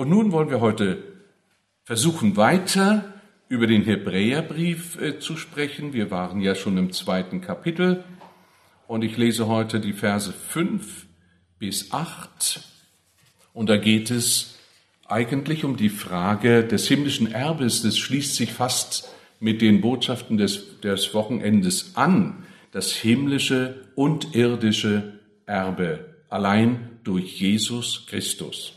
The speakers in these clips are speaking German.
Und nun wollen wir heute versuchen, weiter über den Hebräerbrief zu sprechen. Wir waren ja schon im 2. Kapitel und ich lese heute die Verse 5 bis 8. Und da geht es eigentlich um die Frage des himmlischen Erbes. Das schließt sich fast mit den Botschaften des Wochenendes an. Das himmlische und irdische Erbe, allein durch Jesus Christus.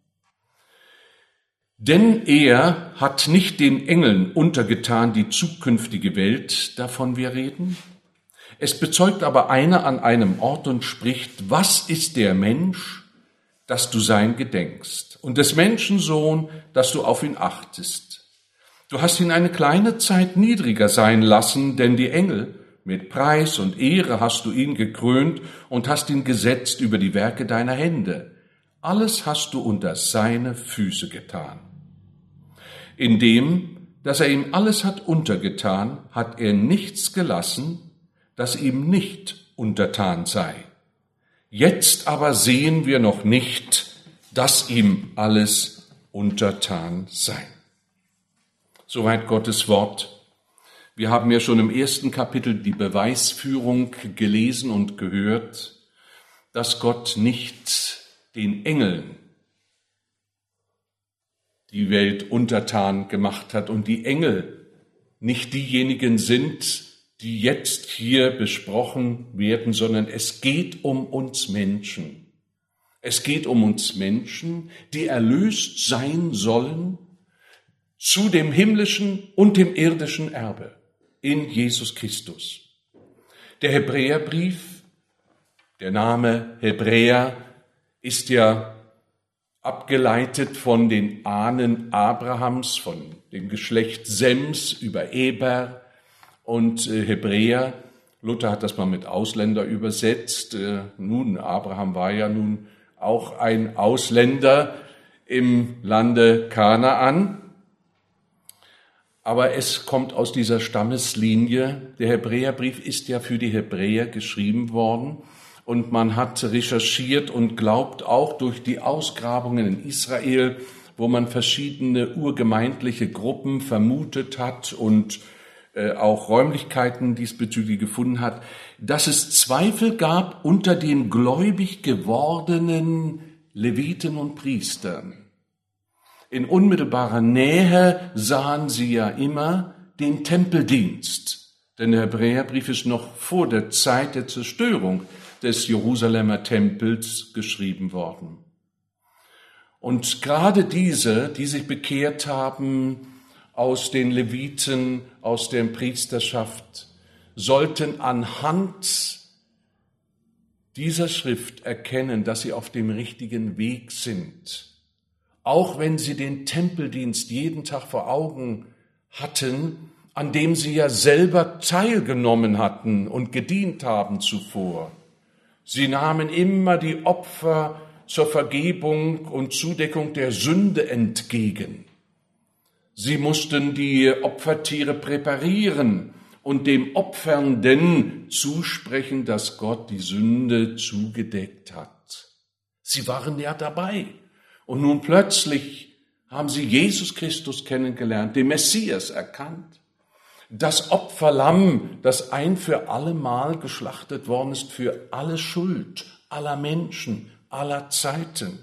Denn er hat nicht den Engeln untergetan die zukünftige Welt, davon wir reden. Es bezeugt aber einer an einem Ort und spricht, was ist der Mensch, dass du sein gedenkst, und des Menschen Sohn, dass du auf ihn achtest. Du hast ihn eine kleine Zeit niedriger sein lassen, denn die Engel, mit Preis und Ehre hast du ihn gekrönt und hast ihn gesetzt über die Werke deiner Hände. Alles hast du unter seine Füße getan. Indem, dass er ihm alles hat untergetan, hat er nichts gelassen, das ihm nicht untertan sei. Jetzt aber sehen wir noch nicht, dass ihm alles untertan sei. Soweit Gottes Wort. Wir haben ja schon im 1. Kapitel die Beweisführung gelesen und gehört, dass Gott nicht den Engeln die Welt untertan gemacht hat und die Engel nicht diejenigen sind, die jetzt hier besprochen werden, sondern es geht um uns Menschen. Es geht um uns Menschen, die erlöst sein sollen zu dem himmlischen und dem irdischen Erbe in Jesus Christus. Der Hebräerbrief, der Name Hebräer, ist ja abgeleitet von den Ahnen Abrahams, von dem Geschlecht Sems über Eber und Hebräer. Luther hat das mal mit Ausländer übersetzt. Nun, Abraham war ja nun auch ein Ausländer im Lande Kanaan. Aber es kommt aus dieser Stammeslinie. Der Hebräerbrief ist ja für die Hebräer geschrieben worden. Und man hat recherchiert und glaubt auch durch die Ausgrabungen in Israel, wo man verschiedene urgemeindliche Gruppen vermutet hat und auch Räumlichkeiten diesbezüglich gefunden hat, dass es Zweifel gab unter den gläubig gewordenen Leviten und Priestern. In unmittelbarer Nähe sahen sie ja immer den Tempeldienst, denn der Hebräerbrief ist noch vor der Zeit der Zerstörung des Jerusalemer Tempels geschrieben worden. Und gerade diese, die sich bekehrt haben aus den Leviten, aus der Priesterschaft, sollten anhand dieser Schrift erkennen, dass sie auf dem richtigen Weg sind. Auch wenn sie den Tempeldienst jeden Tag vor Augen hatten, an dem sie ja selber teilgenommen hatten und gedient haben zuvor. Sie nahmen immer die Opfer zur Vergebung und Zudeckung der Sünde entgegen. Sie mussten die Opfertiere präparieren und dem Opfernden zusprechen, dass Gott die Sünde zugedeckt hat. Sie waren ja dabei. Und nun plötzlich haben sie Jesus Christus kennengelernt, den Messias erkannt. Das Opferlamm, das ein für alle Mal geschlachtet worden ist, für alle Schuld aller Menschen, aller Zeiten.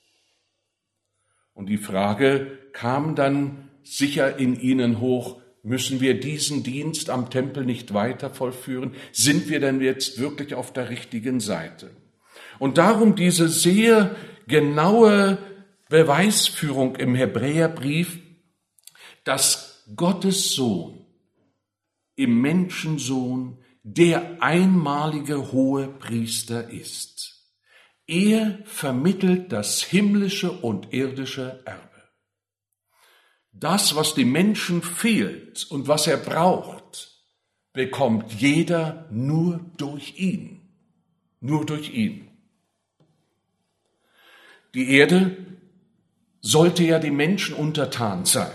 Und die Frage kam dann sicher in ihnen hoch, müssen wir diesen Dienst am Tempel nicht weiter vollführen? Sind wir denn jetzt wirklich auf der richtigen Seite? Und darum diese sehr genaue Beweisführung im Hebräerbrief, dass Gottes Sohn im Menschensohn der einmalige hohe Priester ist. Er vermittelt das himmlische und irdische Erbe. Das, was dem Menschen fehlt und was er braucht, bekommt jeder nur durch ihn. Nur durch ihn. Die Erde sollte ja dem Menschen untertan sein.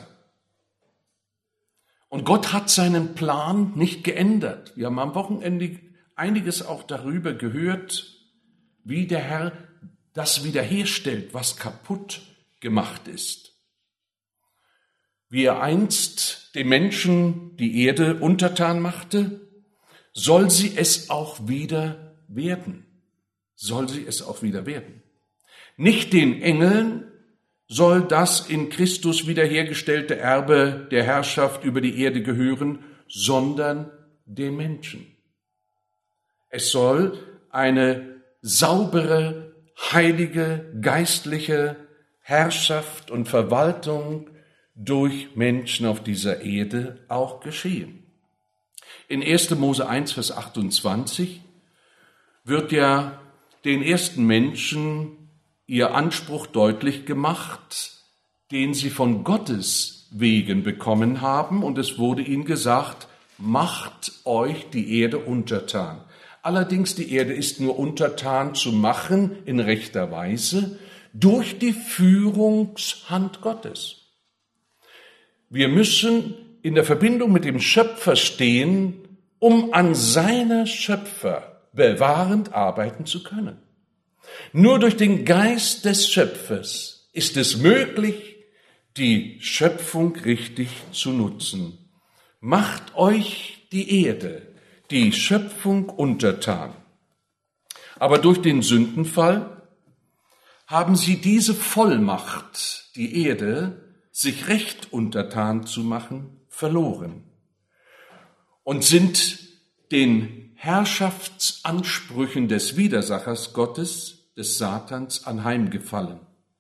Und Gott hat seinen Plan nicht geändert. Wir haben am Wochenende einiges auch darüber gehört, wie der Herr das wiederherstellt, was kaputt gemacht ist. Wie er einst dem Menschen die Erde untertan machte, soll sie es auch wieder werden. Soll sie es auch wieder werden. Nicht den Engeln soll das in Christus wiederhergestellte Erbe der Herrschaft über die Erde gehören, sondern den Menschen. Es soll eine saubere, heilige, geistliche Herrschaft und Verwaltung durch Menschen auf dieser Erde auch geschehen. In 1. Mose 1, Vers 28 wird ja den ersten Menschen ihr Anspruch deutlich gemacht, den sie von Gottes wegen bekommen haben, und es wurde ihnen gesagt, macht euch die Erde untertan. Allerdings die Erde ist nur untertan zu machen in rechter Weise durch die Führungshand Gottes. Wir müssen in der Verbindung mit dem Schöpfer stehen, um an seiner Schöpfer bewahrend arbeiten zu können. Nur durch den Geist des Schöpfers ist es möglich, die Schöpfung richtig zu nutzen. Macht euch die Erde, die Schöpfung untertan. Aber durch den Sündenfall haben sie diese Vollmacht, die Erde, sich recht untertan zu machen, verloren und sind den Herrschaftsansprüchen des Widersachers Gottes, des Satans, anheimgefallen.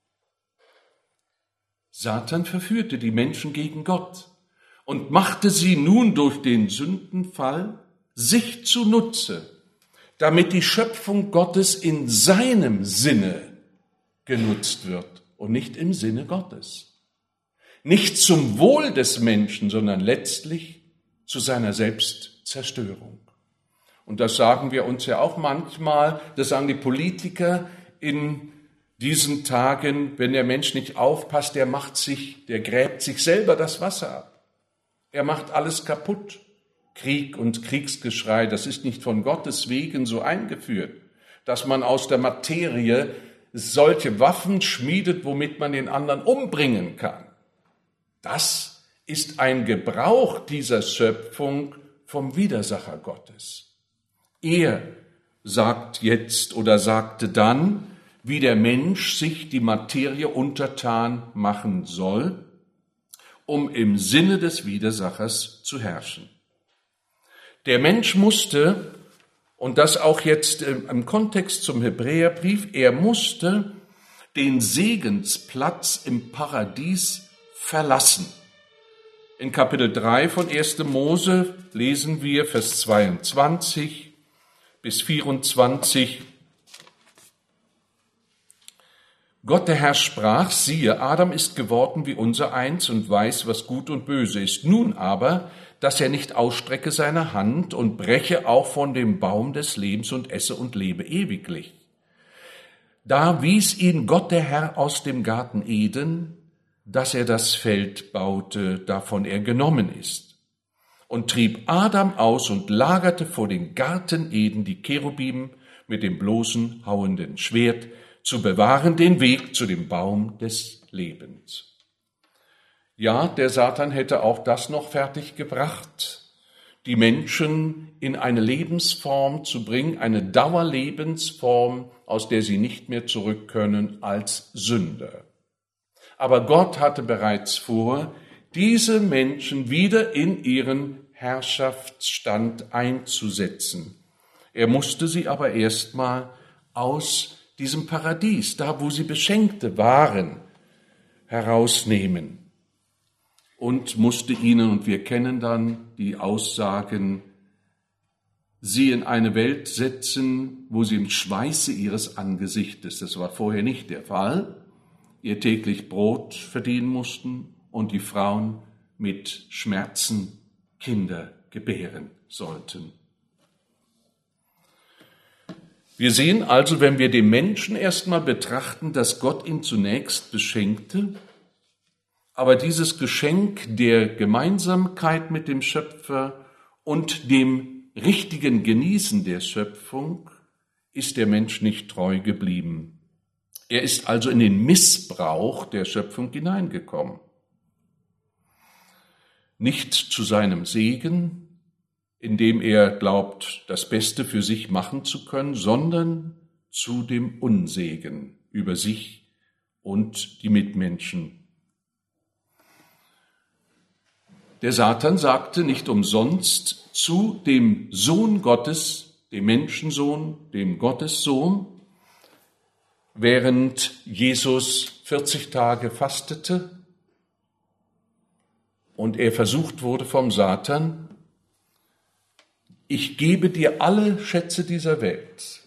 Satan verführte die Menschen gegen Gott und machte sie nun durch den Sündenfall sich zunutze, damit die Schöpfung Gottes in seinem Sinne genutzt wird und nicht im Sinne Gottes. Nicht zum Wohl des Menschen, sondern letztlich zu seiner Selbstzerstörung. Und das sagen wir uns ja auch manchmal, das sagen die Politiker in diesen Tagen, wenn der Mensch nicht aufpasst, der gräbt sich selber das Wasser ab. Er macht alles kaputt. Krieg und Kriegsgeschrei, das ist nicht von Gottes wegen so eingeführt, dass man aus der Materie solche Waffen schmiedet, womit man den anderen umbringen kann. Das ist ein Gebrauch dieser Schöpfung vom Widersacher Gottes. Er sagt jetzt oder sagte dann, wie der Mensch sich die Materie untertan machen soll, um im Sinne des Widersachers zu herrschen. Der Mensch musste, und das auch jetzt im Kontext zum Hebräerbrief, er musste den Segensplatz im Paradies verlassen. In Kapitel 3 von 1. Mose lesen wir Vers 22 bis 24. Gott der Herr sprach, siehe, Adam ist geworden wie unser Eins und weiß, was gut und böse ist. Nun aber, dass er nicht ausstrecke seine Hand und breche auch von dem Baum des Lebens und esse und lebe ewiglich. Da wies ihn Gott der Herr aus dem Garten Eden, dass er das Feld baute, davon er genommen ist, und trieb Adam aus und lagerte vor den Garten Eden die Cherubim mit dem bloßen, hauenden Schwert, zu bewahren den Weg zu dem Baum des Lebens. Ja, der Satan hätte auch das noch fertig gebracht, die Menschen in eine Lebensform zu bringen, eine Dauerlebensform, aus der sie nicht mehr zurück können als Sünder. Aber Gott hatte bereits vor, diese Menschen wieder in ihren Herrschaftsstand einzusetzen. Er musste sie aber erstmal aus diesem Paradies, da wo sie Beschenkte waren, herausnehmen und musste ihnen, und wir kennen dann die Aussagen, sie in eine Welt setzen, wo sie im Schweiße ihres Angesichtes, das war vorher nicht der Fall, ihr täglich Brot verdienen mussten und die Frauen mit Schmerzen Kinder gebären sollten. Wir sehen also, wenn wir den Menschen erstmal betrachten, dass Gott ihn zunächst beschenkte, aber dieses Geschenk der Gemeinsamkeit mit dem Schöpfer und dem richtigen Genießen der Schöpfung ist der Mensch nicht treu geblieben. Er ist also in den Missbrauch der Schöpfung hineingekommen. Nicht zu seinem Segen, indem er glaubt, das Beste für sich machen zu können, sondern zu dem Unsegen über sich und die Mitmenschen. Der Satan sagte nicht umsonst zu dem Sohn Gottes, dem Menschensohn, dem Gottessohn, während Jesus 40 Tage fastete und er versucht wurde vom Satan: Ich gebe dir alle Schätze dieser Welt.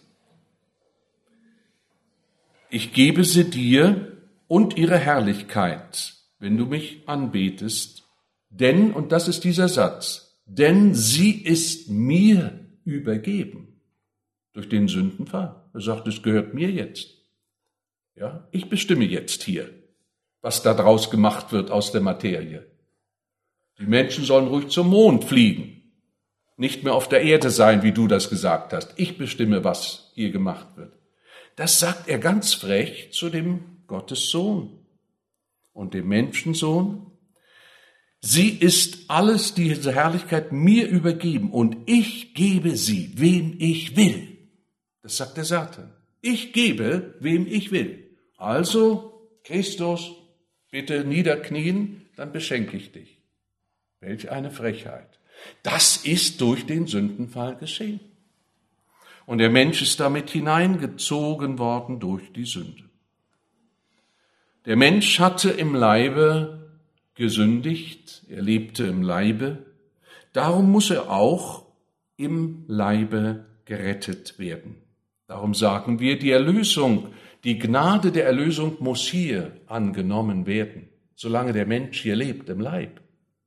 Ich gebe sie dir und ihre Herrlichkeit, wenn du mich anbetest. Denn, und das ist dieser Satz, denn sie ist mir übergeben durch den Sündenfall. Er sagt, es gehört mir jetzt. Ja, ich bestimme jetzt hier, was da draus gemacht wird aus der Materie. Die Menschen sollen ruhig zum Mond fliegen, nicht mehr auf der Erde sein, wie du das gesagt hast. Ich bestimme, was hier gemacht wird. Das sagt er ganz frech zu dem Gottessohn und dem Menschensohn. Sie ist alles, diese Herrlichkeit, mir übergeben und ich gebe sie, wem ich will. Das sagt der Satan. Ich gebe, wem ich will. Also, Christus, bitte niederknien, dann beschenke ich dich. Welch eine Frechheit. Das ist durch den Sündenfall geschehen. Und der Mensch ist damit hineingezogen worden durch die Sünde. Der Mensch hatte im Leibe gesündigt, er lebte im Leibe, darum muss er auch im Leibe gerettet werden. Darum sagen wir, die Erlösung, die Gnade der Erlösung muss hier angenommen werden, solange der Mensch hier lebt im Leib.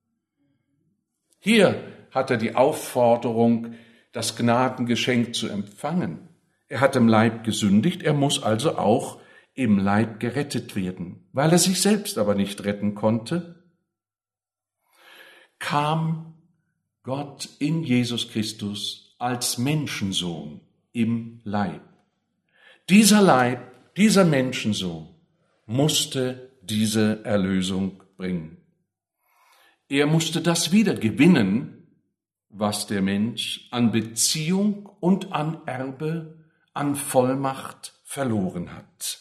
Hier hat er die Aufforderung, das Gnadengeschenk zu empfangen. Er hat im Leib gesündigt, er muss also auch im Leib gerettet werden. Weil er sich selbst aber nicht retten konnte, kam Gott in Jesus Christus als Menschensohn im Leib. Dieser Leib, dieser Menschensohn musste diese Erlösung bringen. Er musste das wieder gewinnen, was der Mensch an Beziehung und an Erbe, an Vollmacht verloren hat.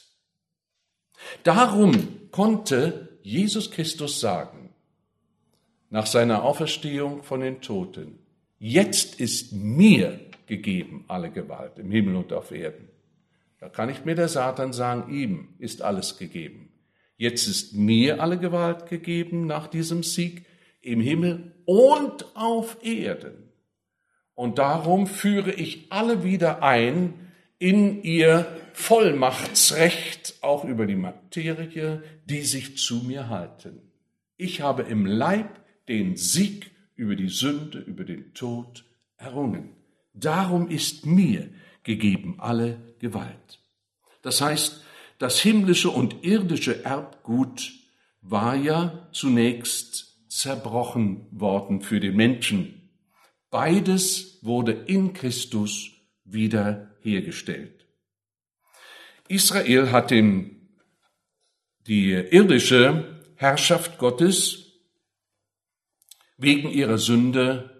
Darum konnte Jesus Christus sagen, nach seiner Auferstehung von den Toten: Jetzt ist mir gegeben alle Gewalt im Himmel und auf Erden. Da kann nicht mehr der Satan sagen, ihm ist alles gegeben. Jetzt ist mir alle Gewalt gegeben nach diesem Sieg im Himmel und auf Erden. Und darum führe ich alle wieder ein in ihr Vollmachtsrecht, auch über die Materie, die sich zu mir halten. Ich habe im Leib den Sieg über die Sünde, über den Tod errungen. Darum ist mir gegeben alle Gewalt. Das heißt, das himmlische und irdische Erbgut war ja zunächst zerbrochen worden für den Menschen. Beides wurde in Christus wiederhergestellt. Israel hat die irdische Herrschaft Gottes wegen ihrer Sünde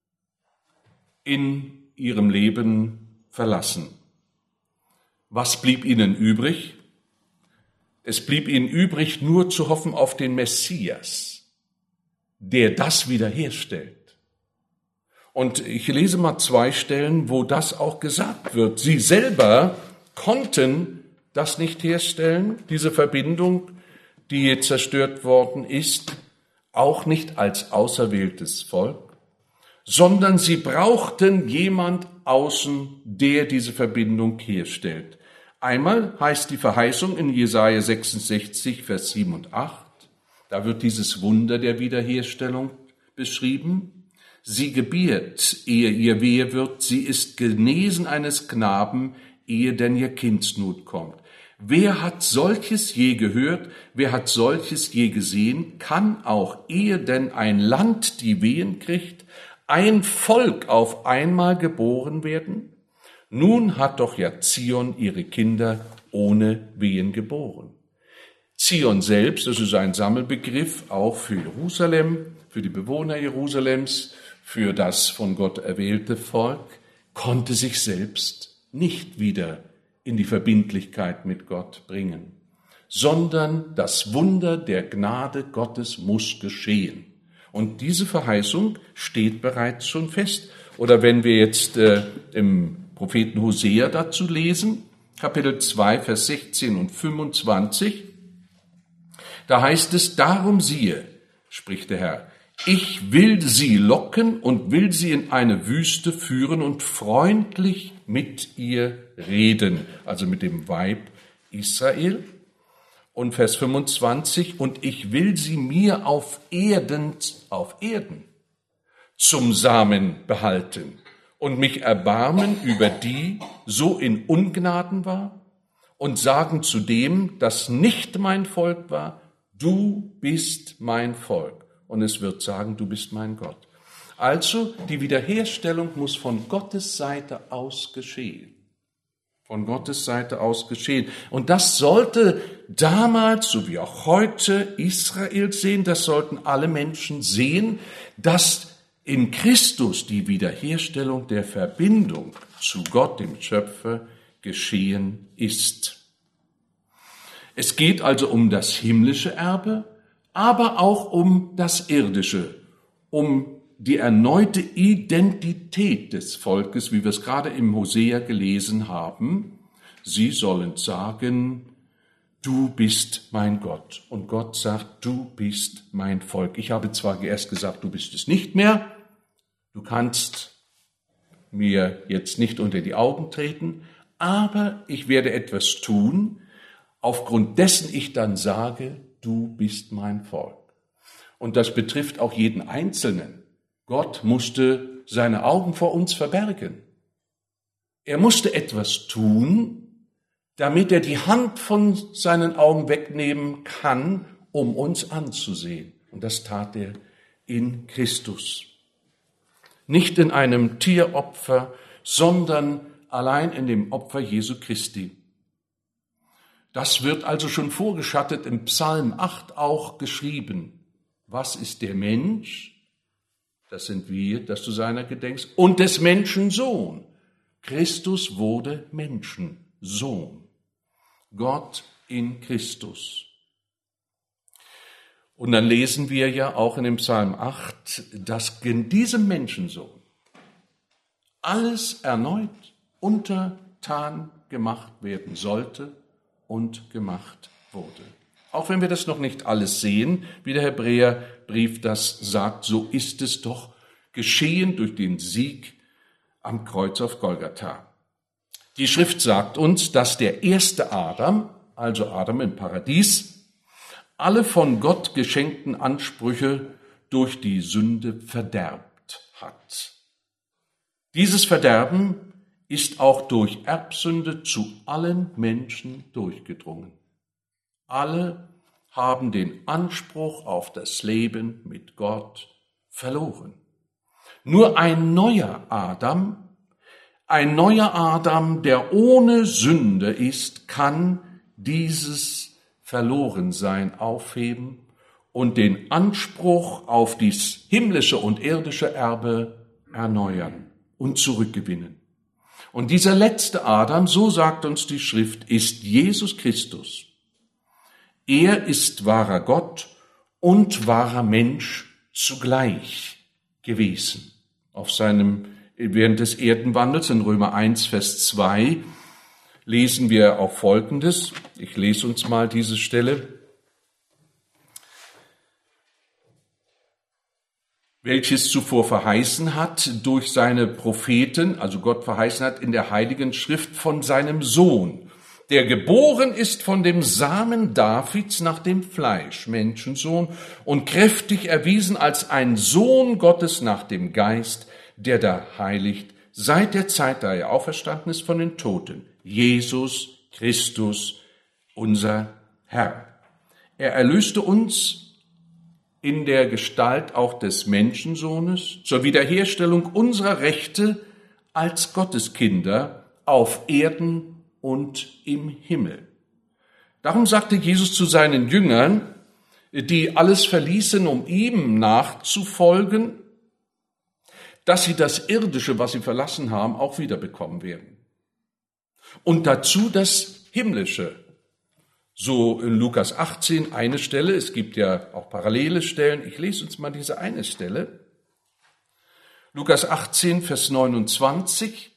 in ihrem Leben verlassen. Was blieb ihnen übrig? Es blieb ihnen übrig, nur zu hoffen auf den Messias, der das wiederherstellt. Und ich lese mal 2 Stellen, wo das auch gesagt wird. Sie selber konnten das nicht herstellen, diese Verbindung, die jetzt zerstört worden ist, auch nicht als auserwähltes Volk, sondern sie brauchten jemand außen, der diese Verbindung herstellt. Einmal heißt die Verheißung in Jesaja 66, Vers 7 und 8, da wird dieses Wunder der Wiederherstellung beschrieben. Sie gebiert, ehe ihr wehe wird, sie ist genesen eines Knaben, ehe denn ihr Kindsnot kommt. Wer hat solches je gehört, wer hat solches je gesehen, kann auch, ehe denn ein Land die Wehen kriegt, ein Volk auf einmal geboren werden? Nun hat doch ja Zion ihre Kinder ohne Wehen geboren. Zion selbst, das ist ein Sammelbegriff auch für Jerusalem, für die Bewohner Jerusalems, für das von Gott erwählte Volk, konnte sich selbst nicht wieder in die Verbindlichkeit mit Gott bringen, sondern das Wunder der Gnade Gottes muss geschehen. Und diese Verheißung steht bereits schon fest. Oder wenn wir jetzt im Propheten Hosea dazu lesen, Kapitel 2, Vers 16 und 25, da heißt es, darum siehe, spricht der Herr, ich will sie locken und will sie in eine Wüste führen und freundlich mit ihr reden, also mit dem Weib Israel. Und Vers 25, und ich will sie mir auf Erden zum Samen behalten und mich erbarmen über die so in Ungnaden war und sagen zu dem, das nicht mein Volk war, du bist mein Volk. Und es wird sagen, du bist mein Gott. Also die Wiederherstellung muss von Gottes Seite aus geschehen. Von Gottes Seite aus geschehen. Und das sollte damals, so wie auch heute, Israel sehen, das sollten alle Menschen sehen, dass in Christus die Wiederherstellung der Verbindung zu Gott, dem Schöpfer, geschehen ist. Es geht also um das himmlische Erbe, aber auch um das irdische, um die erneute Identität des Volkes, wie wir es gerade im Hosea gelesen haben. Sie sollen sagen, du bist mein Gott. Und Gott sagt, du bist mein Volk. Ich habe zwar erst gesagt, du bist es nicht mehr, du kannst mir jetzt nicht unter die Augen treten, aber ich werde etwas tun, aufgrund dessen ich dann sage, du bist mein Volk. Und das betrifft auch jeden Einzelnen. Gott musste seine Augen vor uns verbergen. Er musste etwas tun, damit er die Hand von seinen Augen wegnehmen kann, um uns anzusehen. Und das tat er in Christus. Nicht in einem Tieropfer, sondern allein in dem Opfer Jesu Christi. Das wird also schon vorgeschattet im Psalm 8 auch geschrieben. Was ist der Mensch? Das sind wir, dass du seiner gedenkst. Und des Menschen Sohn. Christus wurde Menschensohn. Gott in Christus. Und dann lesen wir ja auch in dem Psalm 8, dass in diesem Menschensohn alles erneut untertan gemacht werden sollte und gemacht wurde. Auch wenn wir das noch nicht alles sehen, wie der Hebräerbrief das sagt, so ist es doch geschehen durch den Sieg am Kreuz auf Golgatha. Die Schrift sagt uns, dass der erste Adam, also Adam im Paradies, alle von Gott geschenkten Ansprüche durch die Sünde verderbt hat. Dieses Verderben ist auch durch Erbsünde zu allen Menschen durchgedrungen. Alle haben den Anspruch auf das Leben mit Gott verloren. Nur ein neuer Adam, der ohne Sünde ist, kann dieses Verlorensein aufheben und den Anspruch auf dies himmlische und irdische Erbe erneuern und zurückgewinnen. Und dieser letzte Adam, so sagt uns die Schrift, ist Jesus Christus. Er ist wahrer Gott und wahrer Mensch zugleich gewesen. Während des Erdenwandels in Römer 1, Vers 2 lesen wir auch Folgendes. Ich lese uns mal diese Stelle. Welches zuvor verheißen hat durch seine Propheten, also Gott verheißen hat in der Heiligen Schrift von seinem Sohn, der geboren ist von dem Samen Davids nach dem Fleisch, Menschensohn, und kräftig erwiesen als ein Sohn Gottes nach dem Geist, der da heiligt, seit der Zeit, da er auferstanden ist von den Toten, Jesus Christus, unser Herr. Er erlöste uns in der Gestalt auch des Menschensohnes zur Wiederherstellung unserer Rechte als Gotteskinder auf Erden und im Himmel. Darum sagte Jesus zu seinen Jüngern, die alles verließen, um ihm nachzufolgen, dass sie das Irdische, was sie verlassen haben, auch wiederbekommen werden. Und dazu das Himmlische. So in Lukas 18 eine Stelle, es gibt ja auch parallele Stellen. Ich lese uns mal diese eine Stelle. Lukas 18, Vers 29.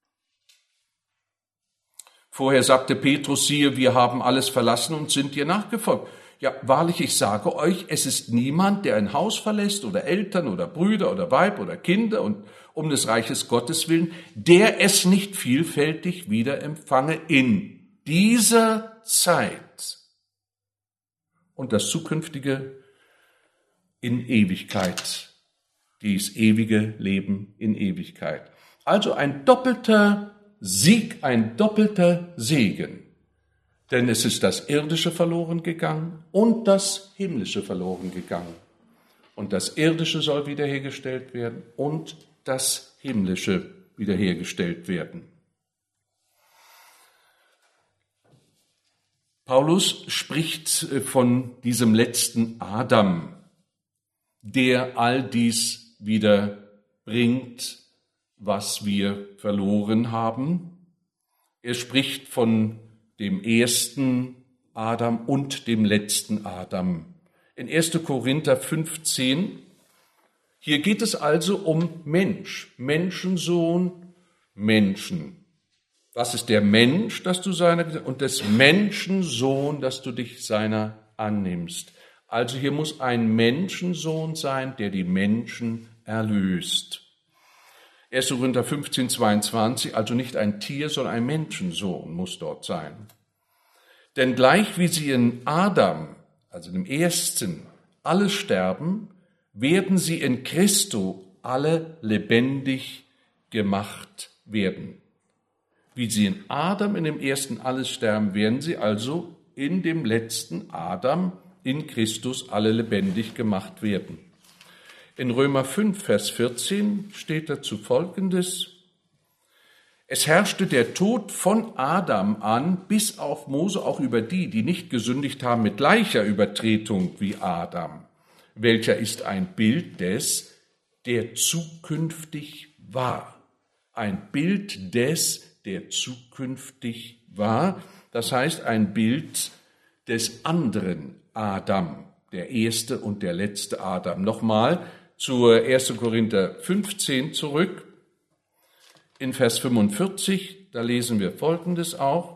Vorher sagte Petrus, siehe, wir haben alles verlassen und sind dir nachgefolgt. Ja, wahrlich, ich sage euch, es ist niemand, der ein Haus verlässt oder Eltern oder Brüder oder Weib oder Kinder und um des Reiches Gottes willen, der es nicht vielfältig wieder empfange in dieser Zeit und das Zukünftige in Ewigkeit, dies ewige Leben in Ewigkeit. Also ein doppelter Sieg, ein doppelter Segen. Denn es ist das Irdische verloren gegangen und das Himmlische verloren gegangen. Und das Irdische soll wiederhergestellt werden und das Himmlische wiederhergestellt werden. Paulus spricht von diesem letzten Adam, der all dies wieder bringt, was wir verloren haben. Er spricht von dem ersten Adam und dem letzten Adam. In 1. Korinther 15, hier geht es also um Mensch, Menschensohn, Menschen. Was ist der Mensch, dass du seiner, und des Menschensohn, dass du dich seiner annimmst. Also hier muss ein Menschensohn sein, der die Menschen erlöst. 1. Korinther 15, 22, also nicht ein Tier, sondern ein Menschensohn muss dort sein. Denn gleich wie sie in Adam, also dem Ersten, alle sterben, werden sie in Christo alle lebendig gemacht werden. Wie sie in Adam, in dem Ersten, alles sterben, werden sie also in dem letzten Adam, in Christus, alle lebendig gemacht werden. In Römer 5, Vers 14 steht dazu Folgendes: Es herrschte der Tod von Adam an bis auf Mose auch über die, die nicht gesündigt haben mit gleicher Übertretung wie Adam, welcher ist ein Bild des, der zukünftig war. Ein Bild des, der zukünftig war, das heißt ein Bild des anderen Adam, der erste und der letzte Adam. Nochmal zur 1. Korinther 15 zurück. In Vers 45, da lesen wir Folgendes auch,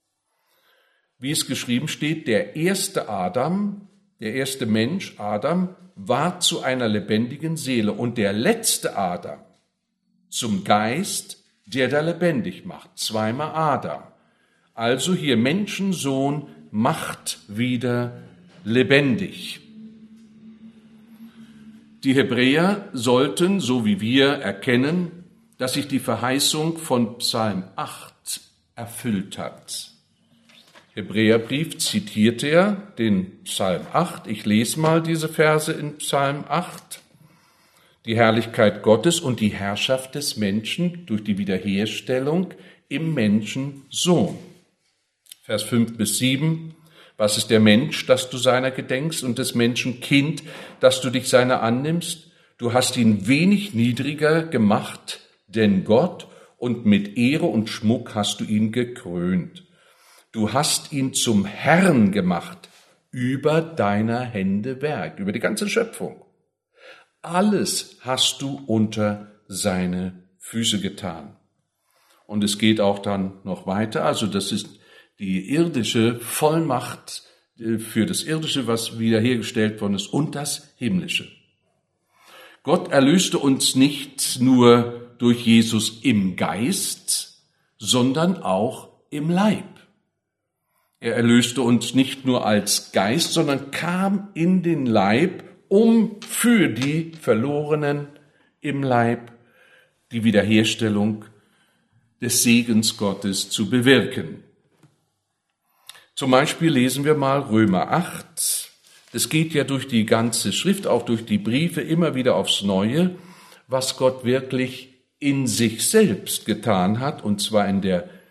wie es geschrieben steht, der erste Adam, der erste Mensch, Adam, war zu einer lebendigen Seele und der letzte Adam zum Geist, der da lebendig macht. Zweimal Adam. Also hier Menschensohn macht wieder lebendig. Die Hebräer sollten, so wie wir, erkennen, dass sich die Verheißung von Psalm 8 erfüllt hat. Hebräerbrief zitiert er den Psalm 8. Ich lese mal diese Verse in Psalm 8. Die Herrlichkeit Gottes und die Herrschaft des Menschen durch die Wiederherstellung im Menschensohn. Vers 5 bis 7. Was ist der Mensch, dass du seiner gedenkst, und des Menschen Kind, dass du dich seiner annimmst? Du hast ihn wenig niedriger gemacht, denn Gott, und mit Ehre und Schmuck hast du ihn gekrönt. Du hast ihn zum Herrn gemacht über deiner Hände Werk, über die ganze Schöpfung. Alles hast du unter seine Füße getan. Und es geht auch dann noch weiter, also das ist die irdische Vollmacht für das Irdische, was wiederhergestellt worden ist, und das Himmlische. Gott erlöste uns nicht nur durch Jesus im Geist, sondern auch im Leib. Er erlöste uns nicht nur als Geist, sondern kam in den Leib, um für die Verlorenen im Leib die Wiederherstellung des Segens Gottes zu bewirken. Zum Beispiel lesen wir mal Römer 8. Es geht ja durch die ganze Schrift, auch durch die Briefe immer wieder aufs Neue, was Gott wirklich in sich selbst getan hat, und zwar in der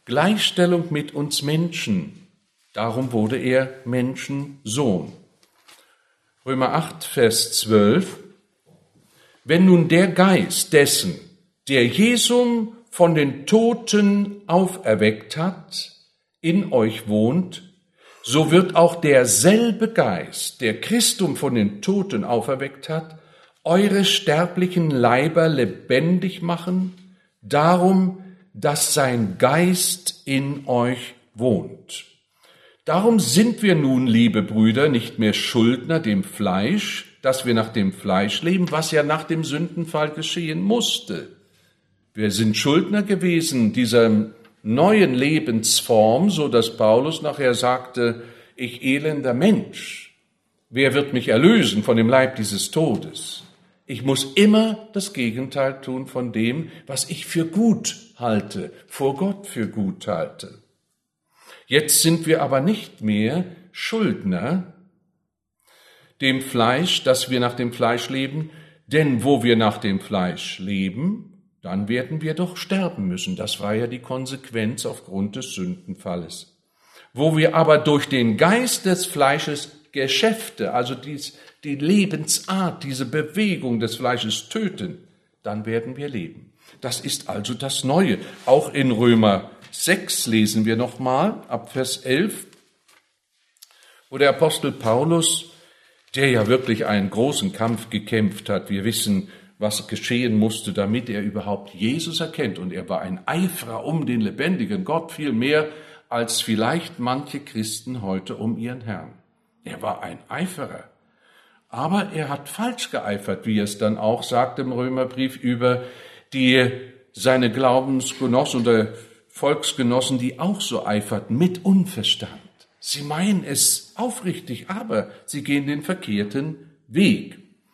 Gleichstellung mit uns Menschen. Darum wurde er Menschensohn. Römer 8, Vers 12. Wenn nun der Geist dessen, der Jesum von den Toten auferweckt hat, in euch wohnt, so wird auch derselbe Geist, der Christum von den Toten auferweckt hat, eure sterblichen Leiber lebendig machen, darum, dass sein Geist in euch wohnt. Darum sind wir nun, liebe Brüder, nicht mehr Schuldner dem Fleisch, dass wir nach dem Fleisch leben, was ja nach dem Sündenfall geschehen musste. Wir sind Schuldner gewesen dieser neuen Lebensform, so dass Paulus nachher sagte, ich elender Mensch, wer wird mich erlösen von dem Leib dieses Todes? Ich muss immer das Gegenteil tun von dem, was ich für gut halte, vor Gott für gut halte. Jetzt sind wir aber nicht mehr Schuldner dem Fleisch, dass wir nach dem Fleisch leben, denn wo wir nach dem Fleisch leben, dann werden wir doch sterben müssen. Das war ja die Konsequenz aufgrund des Sündenfalles. Wo wir aber durch den Geist des Fleisches Geschäfte, also die Lebensart, diese Bewegung des Fleisches töten, dann werden wir leben. Das ist also das Neue. Auch in Römer 6 lesen wir nochmal, ab Vers 11, wo der Apostel Paulus, der ja wirklich einen großen Kampf gekämpft hat, wir wissen, was geschehen musste, damit er überhaupt Jesus erkennt. Und er war ein Eiferer um den lebendigen Gott, viel mehr als vielleicht manche Christen heute um ihren Herrn. Er war ein Eiferer. Aber er hat falsch geeifert, wie er es dann auch sagt im Römerbrief über seine Glaubensgenossen oder Volksgenossen, die auch so eiferten, mit Unverstand. Sie meinen es aufrichtig, aber sie gehen den verkehrten Weg.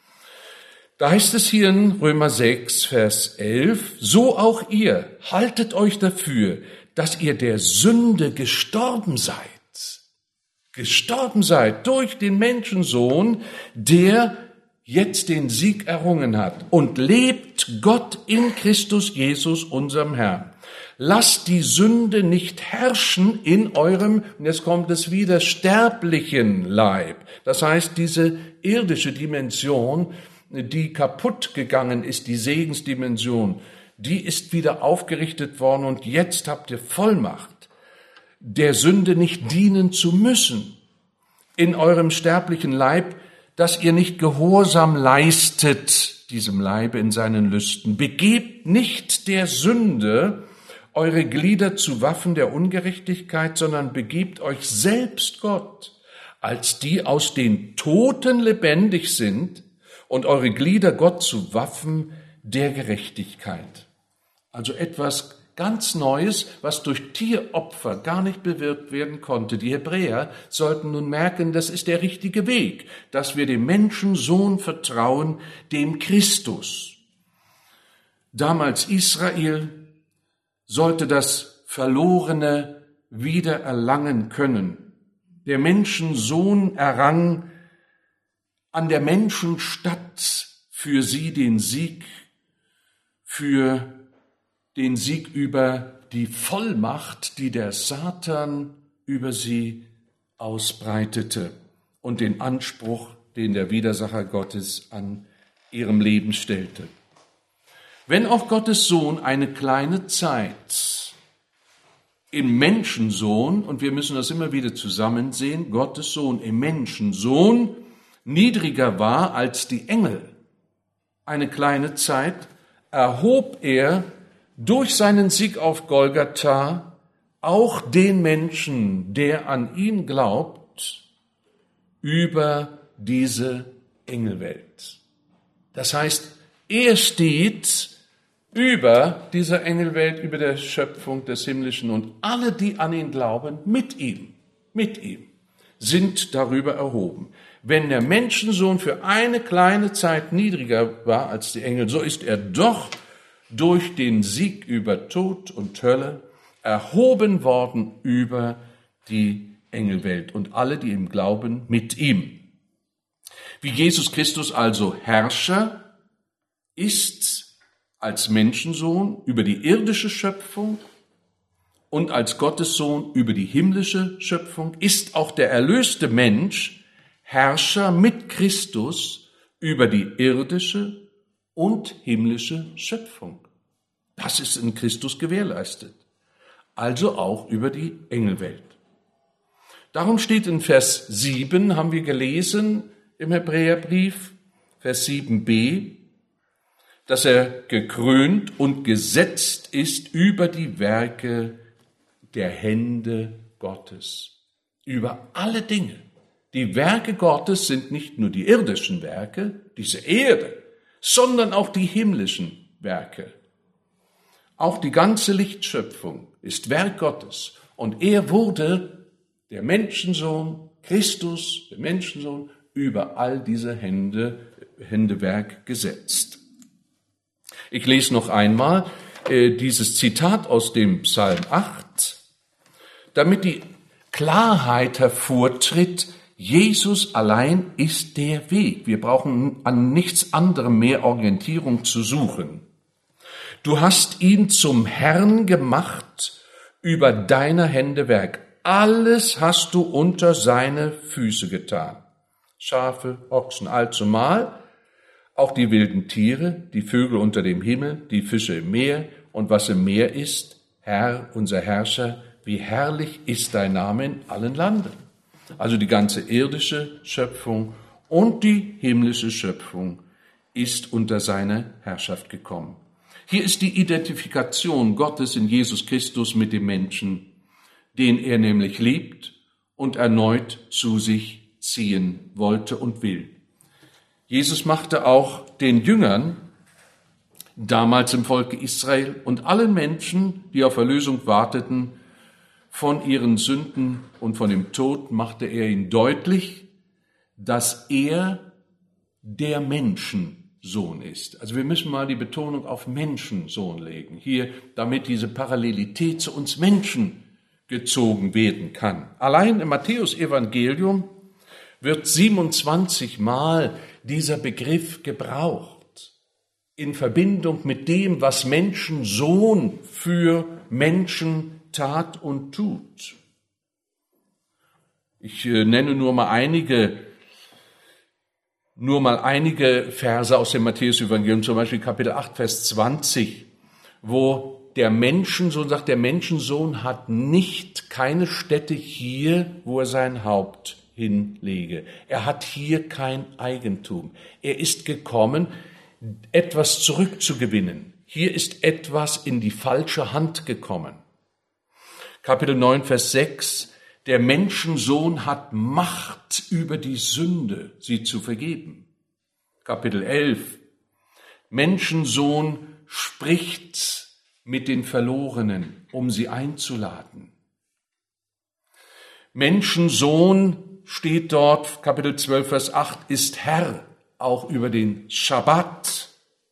Da heißt es hier in Römer 6, Vers 11, so auch ihr, haltet euch dafür, dass ihr der Sünde gestorben seid. Gestorben seid durch den Menschensohn, der jetzt den Sieg errungen hat und lebt Gott in Christus Jesus, unserem Herrn. Lasst die Sünde nicht herrschen in eurem, und jetzt kommt es wieder, sterblichen Leib. Das heißt, diese irdische Dimension, die kaputt gegangen ist, die Segensdimension, die ist wieder aufgerichtet worden und jetzt habt ihr Vollmacht, der Sünde nicht dienen zu müssen in eurem sterblichen Leib, dass ihr nicht Gehorsam leistet, diesem Leibe in seinen Lüsten. Begebt nicht der Sünde eure Glieder zu Waffen der Ungerechtigkeit, sondern begebt euch selbst Gott, als die aus den Toten lebendig sind, und eure Glieder Gott zu Waffen der Gerechtigkeit. Also etwas ganz Neues, was durch Tieropfer gar nicht bewirkt werden konnte. Die Hebräer sollten nun merken, das ist der richtige Weg, dass wir dem Menschensohn vertrauen, dem Christus. Damals Israel sollte das Verlorene wieder erlangen können. Der Menschensohn errang an der Menschenstadt für sie den Sieg, für den Sieg über die Vollmacht, die der Satan über sie ausbreitete und den Anspruch, den der Widersacher Gottes an ihrem Leben stellte. Wenn auch Gottes Sohn eine kleine Zeit im Menschensohn, und wir müssen das immer wieder zusammen sehen, Gottes Sohn im Menschensohn niedriger war als die Engel, eine kleine Zeit, erhob er durch seinen Sieg auf Golgatha auch den Menschen, der an ihn glaubt, über diese Engelwelt. Das heißt, er steht über dieser Engelwelt, über der Schöpfung des Himmlischen, und alle, die an ihn glauben, mit ihm, sind darüber erhoben. Wenn der Menschensohn für eine kleine Zeit niedriger war als die Engel, so ist er doch durch den Sieg über Tod und Hölle erhoben worden über die Engelwelt und alle, die ihm glauben, mit ihm. Wie Jesus Christus also Herrscher ist als Menschensohn über die irdische Schöpfung, und als Gottessohn über die himmlische Schöpfung, ist auch der erlöste Mensch Herrscher mit Christus über die irdische und himmlische Schöpfung. Das ist in Christus gewährleistet, also auch über die Engelwelt. Darum steht in Vers 7, haben wir gelesen im Hebräerbrief, Vers 7b, dass er gekrönt und gesetzt ist über die Werke der Hände Gottes, über alle Dinge. Die Werke Gottes sind nicht nur die irdischen Werke, diese Erde, sondern auch die himmlischen Werke. Auch die ganze Lichtschöpfung ist Werk Gottes. Und er wurde, der Menschensohn, Christus, der Menschensohn, über all diese Händewerk gesetzt. Ich lese noch einmal dieses Zitat aus dem Psalm 8, damit die Klarheit hervortritt, Jesus allein ist der Weg. Wir brauchen an nichts anderem mehr Orientierung zu suchen. Du hast ihn zum Herrn gemacht über deiner Hände Werk. Alles hast du unter seine Füße getan. Schafe, Ochsen, allzumal, auch die wilden Tiere, die Vögel unter dem Himmel, die Fische im Meer und was im Meer ist. Herr, unser Herrscher, wie herrlich ist dein Name in allen Landen. Also die ganze irdische Schöpfung und die himmlische Schöpfung ist unter seine Herrschaft gekommen. Hier ist die Identifikation Gottes in Jesus Christus mit dem Menschen, den er nämlich liebt und erneut zu sich ziehen wollte und will. Jesus machte auch den Jüngern, damals im Volke Israel und allen Menschen, die auf Erlösung warteten, von ihren Sünden und von dem Tod, machte er ihnen deutlich, dass er der Menschensohn ist. Also wir müssen mal die Betonung auf Menschensohn legen, hier, damit diese Parallelität zu uns Menschen gezogen werden kann. Allein im Matthäus-Evangelium wird 27 Mal dieser Begriff gebraucht, in Verbindung mit dem, was Menschensohn für Menschen tat und tut. Ich nenne nur mal einige Verse aus dem Matthäus-Evangelium, zum Beispiel Kapitel 8, Vers 20, wo der Menschensohn sagt, der Menschensohn hat keine Stätte hier, wo er sein Haupt hinlege. Er hat hier kein Eigentum. Er ist gekommen, etwas zurückzugewinnen. Hier ist etwas in die falsche Hand gekommen. Kapitel 9, Vers 6, der Menschensohn hat Macht über die Sünde, sie zu vergeben. Kapitel 11, Menschensohn spricht mit den Verlorenen, um sie einzuladen. Menschensohn steht dort, Kapitel 12, Vers 8, ist Herr, auch über den Schabbat.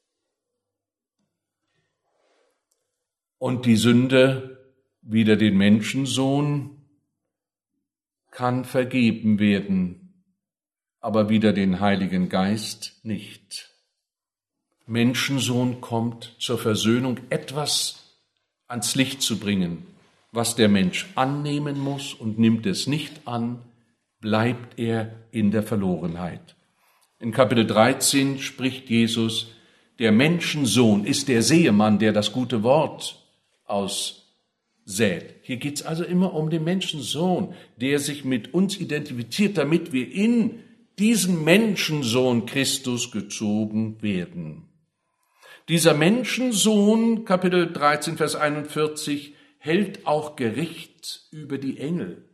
Und die Sünde, wieder den Menschensohn, kann vergeben werden, aber wieder den Heiligen Geist nicht. Menschensohn kommt zur Versöhnung, etwas ans Licht zu bringen, was der Mensch annehmen muss, und nimmt es nicht an, bleibt er in der Verlorenheit. In Kapitel 13 spricht Jesus, der Menschensohn ist der Säemann, der das gute Wort aussät. Hier geht es also immer um den Menschensohn, der sich mit uns identifiziert, damit wir in diesen Menschensohn Christus gezogen werden. Dieser Menschensohn, Kapitel 13, Vers 41, hält auch Gericht über die Engel.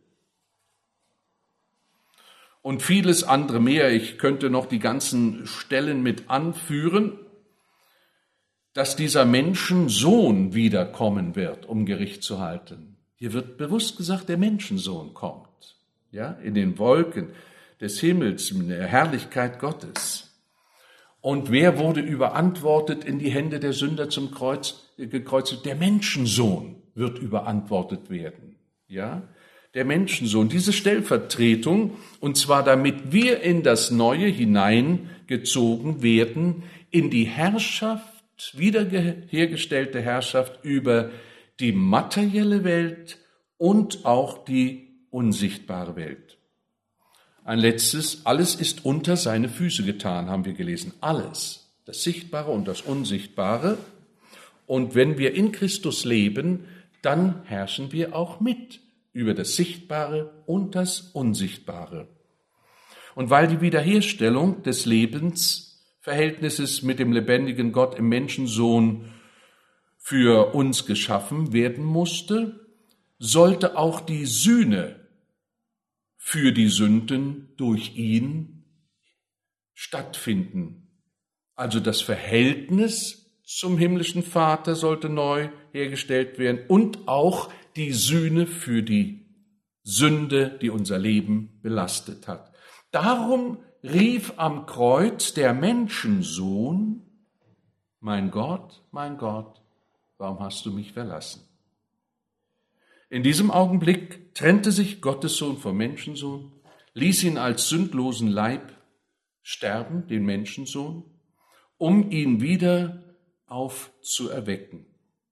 Und vieles andere mehr. Ich könnte noch die ganzen Stellen mit anführen, dass dieser Menschensohn wiederkommen wird, um Gericht zu halten. Hier wird bewusst gesagt, der Menschensohn kommt, ja, in den Wolken des Himmels, in der Herrlichkeit Gottes. Und wer wurde überantwortet in die Hände der Sünder zum Kreuz gekreuzigt? Der Menschensohn wird überantwortet werden, ja. Der Menschensohn, diese Stellvertretung, und zwar damit wir in das Neue hineingezogen werden, in die Herrschaft, wiederhergestellte Herrschaft über die materielle Welt und auch die unsichtbare Welt. Ein letztes, alles ist unter seine Füße getan, haben wir gelesen. Alles, das Sichtbare und das Unsichtbare. Und wenn wir in Christus leben, dann herrschen wir auch mit über das Sichtbare und das Unsichtbare. Und weil die Wiederherstellung des Lebensverhältnisses mit dem lebendigen Gott im Menschensohn für uns geschaffen werden musste, sollte auch die Sühne für die Sünden durch ihn stattfinden. Also das Verhältnis zum himmlischen Vater sollte neu hergestellt werden und auch die Sühne für die Sünde, die unser Leben belastet hat. Darum rief am Kreuz der Menschensohn: mein Gott, warum hast du mich verlassen? In diesem Augenblick trennte sich Gottes Sohn vom Menschensohn, ließ ihn als sündlosen Leib sterben, den Menschensohn, um ihn wieder aufzuerwecken.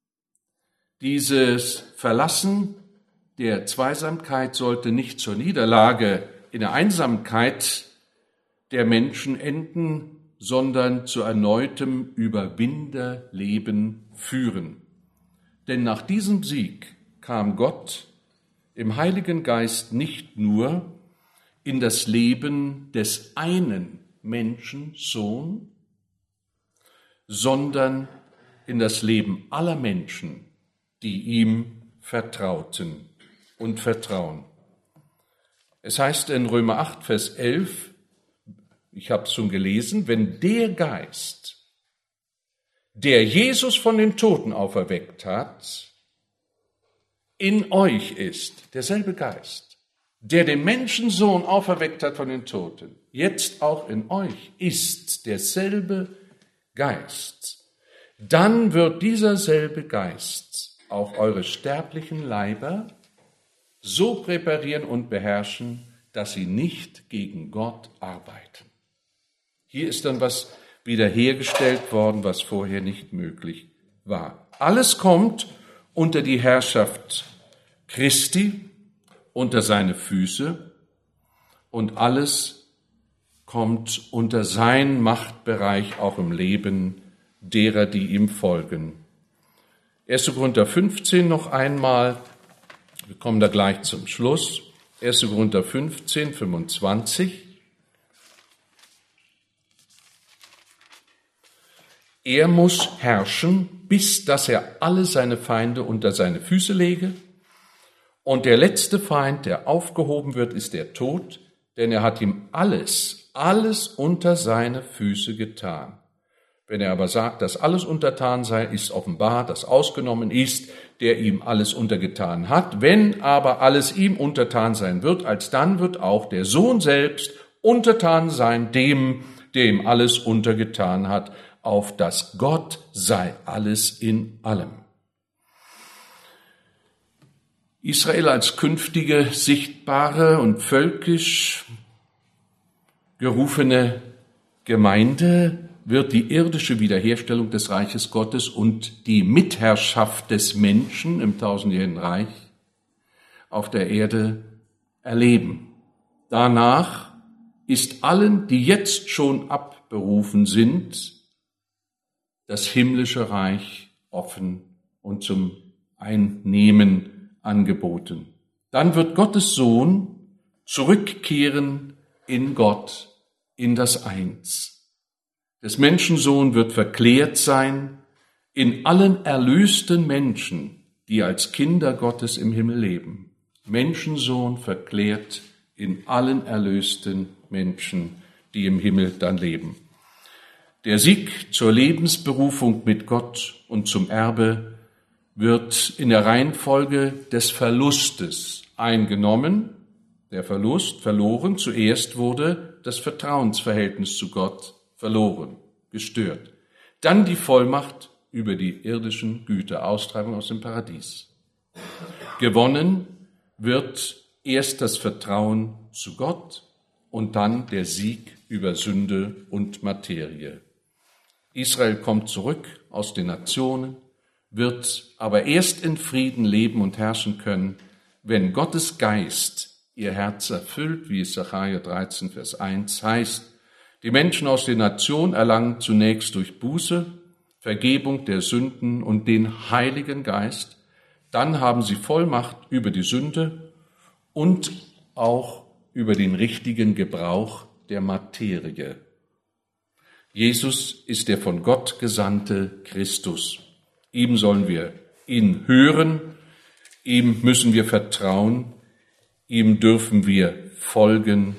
Dieses Verlassen der Zweisamkeit sollte nicht zur Niederlage in der Einsamkeit der Menschen enden, sondern zu erneutem Überwinderleben führen. Denn nach diesem Sieg kam Gott im Heiligen Geist nicht nur in das Leben des einen Menschensohn, sondern in das Leben aller Menschen, die ihm vertrauten und vertrauen. Es heißt in Römer 8, Vers 11, ich habe es schon gelesen, wenn der Geist, der Jesus von den Toten auferweckt hat, in euch ist, derselbe Geist, der den Menschensohn auferweckt hat von den Toten, jetzt auch in euch ist derselbe Geist, dann wird dieser selbe Geist auch eure sterblichen Leiber so präparieren und beherrschen, dass sie nicht gegen Gott arbeiten. Hier ist dann was wiederhergestellt worden, was vorher nicht möglich war. Alles kommt unter die Herrschaft Christi, unter seine Füße, und alles kommt unter seinen Machtbereich auch im Leben derer, die ihm folgen. 1. Korinther 15 noch einmal, wir kommen da gleich zum Schluss. 1. Korinther 15, 25. Er muss herrschen, bis dass er alle seine Feinde unter seine Füße lege. Und der letzte Feind, der aufgehoben wird, ist der Tod, denn er hat ihm alles unter seine Füße getan. Wenn er aber sagt, dass alles untertan sei, ist offenbar, dass ausgenommen ist, der ihm alles untergetan hat. Wenn aber alles ihm untertan sein wird, alsdann wird auch der Sohn selbst untertan sein dem, der ihm alles untergetan hat, auf dass Gott sei alles in allem. Israel als künftige, sichtbare und völkisch gerufene Gemeinde wird die irdische Wiederherstellung des Reiches Gottes und die Mitherrschaft des Menschen im tausendjährigen Reich auf der Erde erleben. Danach ist allen, die jetzt schon abberufen sind, das himmlische Reich offen und zum Einnehmen angeboten. Dann wird Gottes Sohn zurückkehren in Gott, in das Eins. Des Menschensohn wird verklärt sein in allen erlösten Menschen, die als Kinder Gottes im Himmel leben. Menschensohn verklärt in allen erlösten Menschen, die im Himmel dann leben. Der Sieg zur Lebensberufung mit Gott und zum Erbe wird in der Reihenfolge des Verlustes eingenommen. Der Verlust verloren. Zuerst wurde das Vertrauensverhältnis zu Gott verloren, gestört. Dann die Vollmacht über die irdischen Güter, Austreibung aus dem Paradies. Gewonnen wird erst das Vertrauen zu Gott und dann der Sieg über Sünde und Materie. Israel kommt zurück aus den Nationen, wird aber erst in Frieden leben und herrschen können, wenn Gottes Geist ihr Herz erfüllt, wie es Sacharja 13, Vers 1 heißt. Die Menschen aus den Nationen erlangen zunächst durch Buße, Vergebung der Sünden und den Heiligen Geist. Dann haben sie Vollmacht über die Sünde und auch über den richtigen Gebrauch der Materie. Jesus ist der von Gott gesandte Christus. Ihm sollen wir ihn hören, ihm müssen wir vertrauen, ihm dürfen wir folgen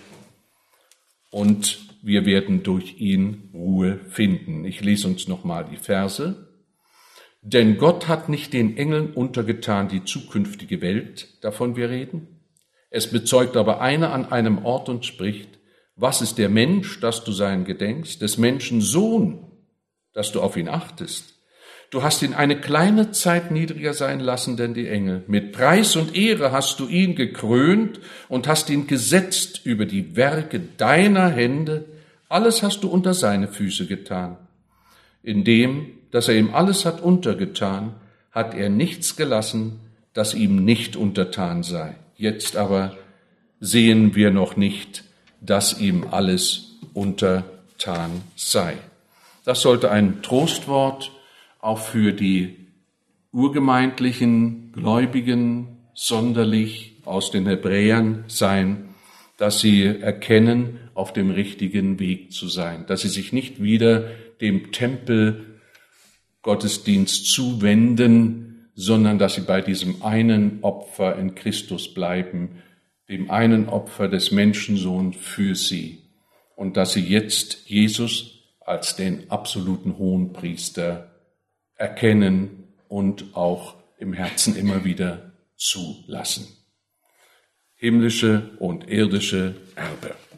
und wir werden durch ihn Ruhe finden. Ich lese uns nochmal die Verse. Denn Gott hat nicht den Engeln untergetan die zukünftige Welt, davon wir reden. Es bezeugt aber einer an einem Ort und spricht, was ist der Mensch, dass du seinen gedenkst, des Menschen Sohn, dass du auf ihn achtest? Du hast ihn eine kleine Zeit niedriger sein lassen denn die Engel. Mit Preis und Ehre hast du ihn gekrönt und hast ihn gesetzt über die Werke deiner Hände. Alles hast du unter seine Füße getan. Indem, dass er ihm alles hat untergetan, hat er nichts gelassen, das ihm nicht untertan sei. Jetzt aber sehen wir noch nicht, dass ihm alles untertan sei. Das sollte ein Trostwort auch für die urgemeindlichen Gläubigen sonderlich aus den Hebräern sein, dass sie erkennen, auf dem richtigen Weg zu sein, dass sie sich nicht wieder dem Tempelgottesdienst zuwenden, sondern dass sie bei diesem einen Opfer in Christus bleiben, dem einen Opfer des Menschensohns für sie, und dass sie jetzt Jesus als den absoluten Hohenpriester erkennen und auch im Herzen immer wieder zulassen. Himmlische und irdische Erbe.